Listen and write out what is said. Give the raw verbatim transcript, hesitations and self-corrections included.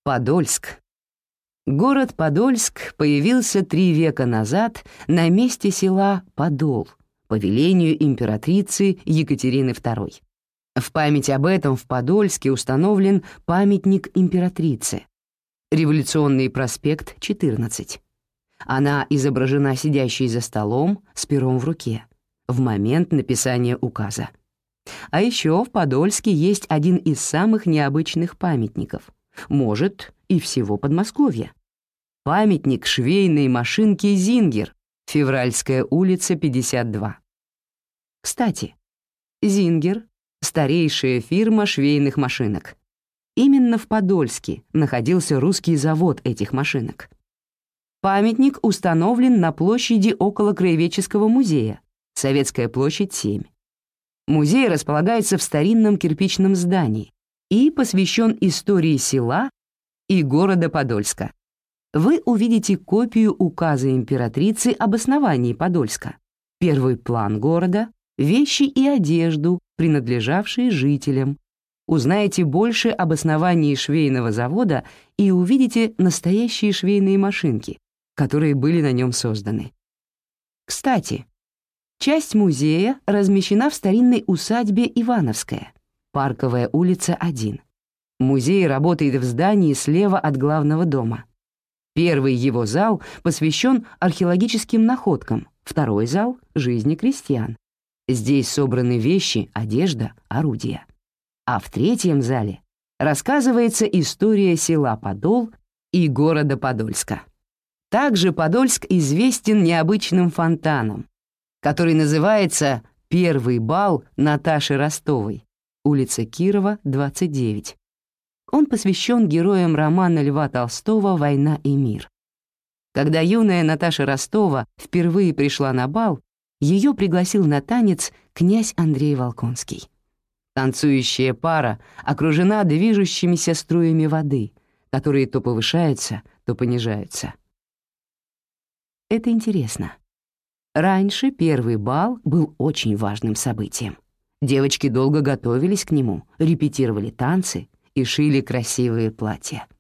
Подольск. Город Подольск появился три века назад на месте села Подол по велению императрицы Екатерины второй. В память об этом в Подольске установлен памятник императрице. Революционный проспект, четырнадцать. Она изображена сидящей за столом с пером в руке в момент написания указа. А еще в Подольске есть один из самых необычных памятников, может, и всего Подмосковья. Памятник швейной машинке «Зингер», Февральская улица, пятьдесят два. Кстати, «Зингер» — старейшая фирма швейных машинок. Именно в Подольске находился русский завод этих машинок. Памятник установлен на площади около Краеведческого музея, Советская площадь, семь. Музей располагается в старинном кирпичном здании и посвящен истории села и города Подольска. Вы увидите копию указа императрицы об основании Подольска, первый план города, вещи и одежду, принадлежавшие жителям. Узнаете больше об основании швейного завода и увидите настоящие швейные машинки, которые были на нем созданы. Кстати, часть музея размещена в старинной усадьбе Ивановская, Парковая улица, один. Музей работает в здании слева от главного дома. Первый его зал посвящен археологическим находкам, второй зал — жизни крестьян. Здесь собраны вещи, одежда, орудия. А в третьем зале рассказывается история села Подол и города Подольска. Также Подольск известен необычным фонтаном, который называется «Первый бал Наташи Ростовой», улица Кирова, двадцать девять. Он посвящен героям романа Льва Толстого «Война и мир». Когда юная Наташа Ростова впервые пришла на бал, ее пригласил на танец князь Андрей Волконский. Танцующая пара окружена движущимися струями воды, которые то повышаются, то понижаются. Это интересно. Раньше первый бал был очень важным событием. Девочки долго готовились к нему, репетировали танцы и шили красивые платья.